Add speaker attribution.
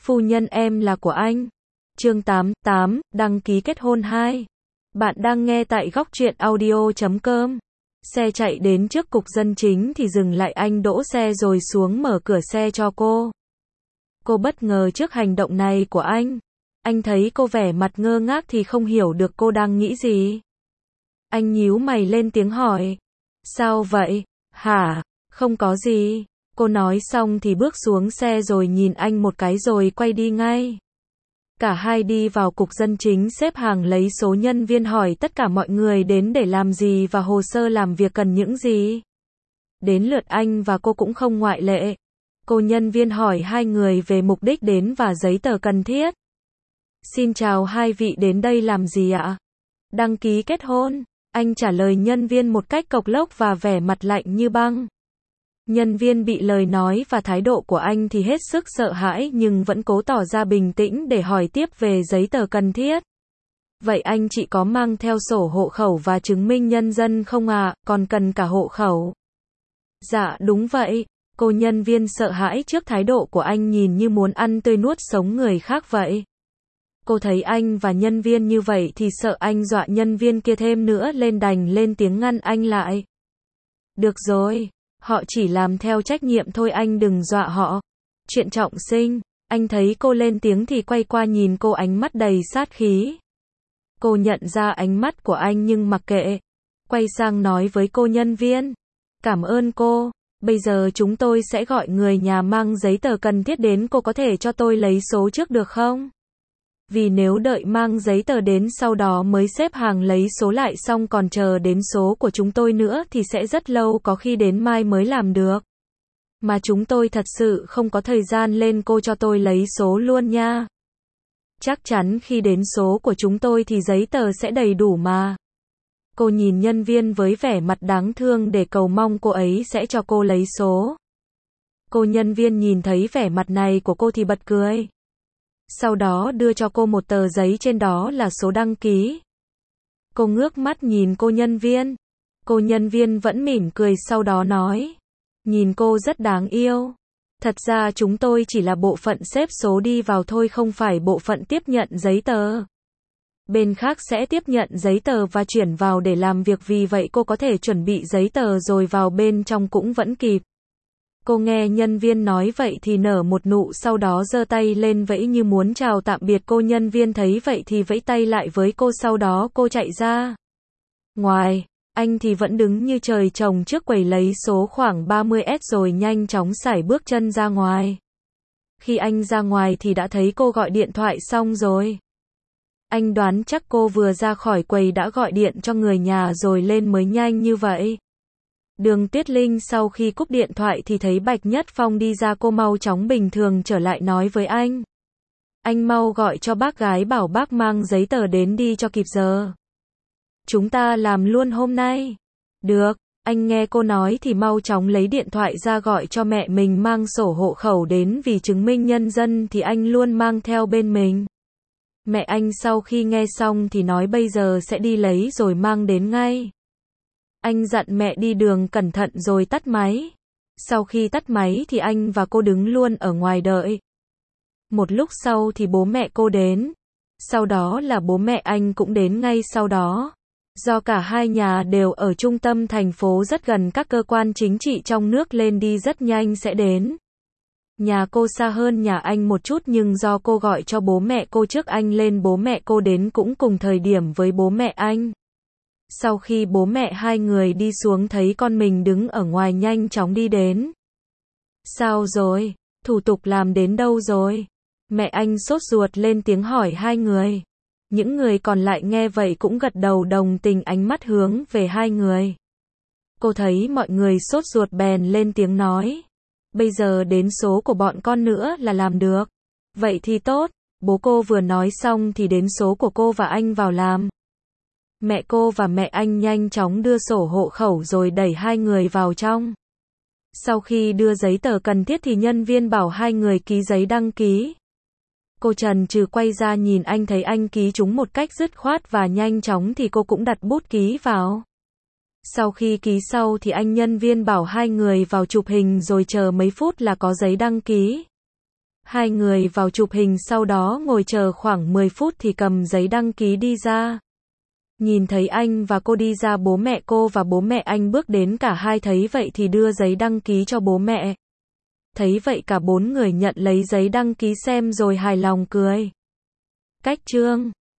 Speaker 1: Phu nhân em là của anh. Chương 88, đăng ký kết hôn 2. Bạn đang nghe tại góc truyện audio.com. Xe chạy đến trước cục dân chính thì dừng lại, anh đỗ xe rồi xuống mở cửa xe cho cô. Cô bất ngờ trước hành động này của anh. Anh thấy cô vẻ mặt ngơ ngác thì không hiểu được cô đang nghĩ gì. Anh nhíu mày lên tiếng hỏi. Sao vậy? Hả? Không có gì. Cô nói xong thì bước xuống xe rồi nhìn anh một cái rồi quay đi ngay. Cả hai đi vào cục dân chính xếp hàng lấy số, nhân viên hỏi tất cả mọi người đến để làm gì và hồ sơ làm việc cần những gì. Đến lượt anh và cô cũng không ngoại lệ. Cô nhân viên hỏi hai người về mục đích đến và giấy tờ cần thiết. Xin chào, hai vị đến đây làm gì ạ? Đăng ký kết hôn. Anh trả lời nhân viên một cách cộc lốc và vẻ mặt lạnh như băng. Nhân viên bị lời nói và thái độ của anh thì hết sức sợ hãi nhưng vẫn cố tỏ ra bình tĩnh để hỏi tiếp về giấy tờ cần thiết. Vậy anh chị có mang theo sổ hộ khẩu và chứng minh nhân dân không ạ? Còn cần cả hộ khẩu. Dạ đúng vậy. Cô nhân viên sợ hãi trước thái độ của anh, nhìn như muốn ăn tươi nuốt sống người khác vậy. Cô thấy anh và nhân viên như vậy thì sợ anh dọa nhân viên kia thêm nữa lên, đành lên tiếng ngăn anh lại. Được rồi, họ chỉ làm theo trách nhiệm thôi, anh đừng dọa họ. Chuyện trọng sinh. Anh thấy cô lên tiếng thì quay qua nhìn cô, ánh mắt đầy sát khí. Cô nhận ra ánh mắt của anh nhưng mặc kệ. Quay sang nói với cô nhân viên. Cảm ơn cô. Bây giờ chúng tôi sẽ gọi người nhà mang giấy tờ cần thiết đến, cô có thể cho tôi lấy số trước được không? Vì nếu đợi mang giấy tờ đến sau đó mới xếp hàng lấy số lại xong còn chờ đến số của chúng tôi nữa thì sẽ rất lâu, có khi đến mai mới làm được. Mà chúng tôi thật sự không có thời gian, lên cô cho tôi lấy số luôn nha. Chắc chắn khi đến số của chúng tôi thì giấy tờ sẽ đầy đủ mà. Cô nhìn nhân viên với vẻ mặt đáng thương để cầu mong cô ấy sẽ cho cô lấy số. Cô nhân viên nhìn thấy vẻ mặt này của cô thì bật cười. Sau đó đưa cho cô một tờ giấy, trên đó là số đăng ký. Cô ngước mắt nhìn cô nhân viên. Cô nhân viên vẫn mỉm cười, sau đó nói. Nhìn cô rất đáng yêu. Thật ra chúng tôi chỉ là bộ phận xếp số đi vào thôi, không phải bộ phận tiếp nhận giấy tờ. Bên khác sẽ tiếp nhận giấy tờ và chuyển vào để làm việc, vì vậy cô có thể chuẩn bị giấy tờ rồi vào bên trong cũng vẫn kịp. Cô nghe nhân viên nói vậy thì nở một nụ, sau đó giơ tay lên vẫy như muốn chào tạm biệt. Cô nhân viên thấy vậy thì vẫy tay lại với cô, sau đó cô chạy ra ngoài. Anh thì vẫn đứng như trời trồng trước quầy lấy số khoảng 30S rồi nhanh chóng sải bước chân ra ngoài. Khi anh ra ngoài thì đã thấy cô gọi điện thoại xong rồi. Anh đoán chắc cô vừa ra khỏi quầy đã gọi điện cho người nhà rồi lên mới nhanh như vậy. Đường Tuyết Linh sau khi cúp điện thoại thì thấy Bạch Nhất Phong đi ra, cô mau chóng bình thường trở lại nói với anh. Anh mau gọi cho bác gái, bảo bác mang giấy tờ đến đi cho kịp giờ. Chúng ta làm luôn hôm nay. Được, anh nghe cô nói thì mau chóng lấy điện thoại ra gọi cho mẹ mình mang sổ hộ khẩu đến, vì chứng minh nhân dân thì anh luôn mang theo bên mình. Mẹ anh sau khi nghe xong thì nói bây giờ sẽ đi lấy rồi mang đến ngay. Anh dặn mẹ đi đường cẩn thận rồi tắt máy. Sau khi tắt máy thì anh và cô đứng luôn ở ngoài đợi. Một lúc sau thì bố mẹ cô đến. Sau đó là bố mẹ anh cũng đến ngay sau đó. Do cả hai nhà đều ở trung tâm thành phố rất gần các cơ quan chính trị trong nước, lên đi rất nhanh sẽ đến. Nhà cô xa hơn nhà anh một chút nhưng do cô gọi cho bố mẹ cô trước anh lên, bố mẹ cô đến cũng cùng thời điểm với bố mẹ anh. Sau khi bố mẹ hai người đi xuống thấy con mình đứng ở ngoài nhanh chóng đi đến. Sao rồi? Thủ tục làm đến đâu rồi? Mẹ anh sốt ruột lên tiếng hỏi hai người. Những người còn lại nghe vậy cũng gật đầu đồng tình, ánh mắt hướng về hai người. Cô thấy mọi người sốt ruột bèn lên tiếng nói. Bây giờ đến số của bọn con nữa là làm được. Vậy thì tốt. Bố cô vừa nói xong thì đến số của cô và anh vào làm. Mẹ cô và mẹ anh nhanh chóng đưa sổ hộ khẩu rồi đẩy hai người vào trong. Sau khi đưa giấy tờ cần thiết thì nhân viên bảo hai người ký giấy đăng ký. Cô chần chừ quay ra nhìn anh, thấy anh ký chúng một cách dứt khoát và nhanh chóng thì cô cũng đặt bút ký vào. Sau khi ký sau thì anh nhân viên bảo hai người vào chụp hình rồi chờ mấy phút là có giấy đăng ký. Hai người vào chụp hình sau đó ngồi chờ khoảng 10 phút thì cầm giấy đăng ký đi ra. Nhìn thấy anh và cô đi ra, bố mẹ cô và bố mẹ anh bước đến, cả hai thấy vậy thì đưa giấy đăng ký cho bố mẹ. Thấy vậy cả bốn người nhận lấy giấy đăng ký xem rồi hài lòng cười. Cách chương